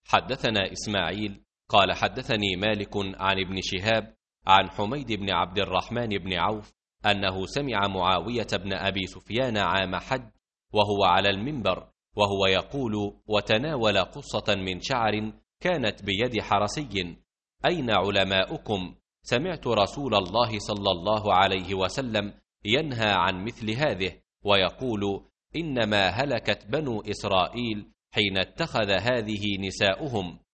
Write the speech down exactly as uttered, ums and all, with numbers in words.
حدثنا إسماعيل قال حدثني مالك عن ابن شهاب عن حميد بن عبد الرحمن بن عوف أنه سمع معاوية بن أبي سفيان عام حج وهو على المنبر وهو يقول وتناول قصة من شعر كانت بيد حرسي: أين علماؤكم؟ سمعت رسول الله صلى الله عليه وسلم ينهى عن مثل هذه ويقول: إنما هلكت بنو إسرائيل حين اتخذ هذه نساؤهم.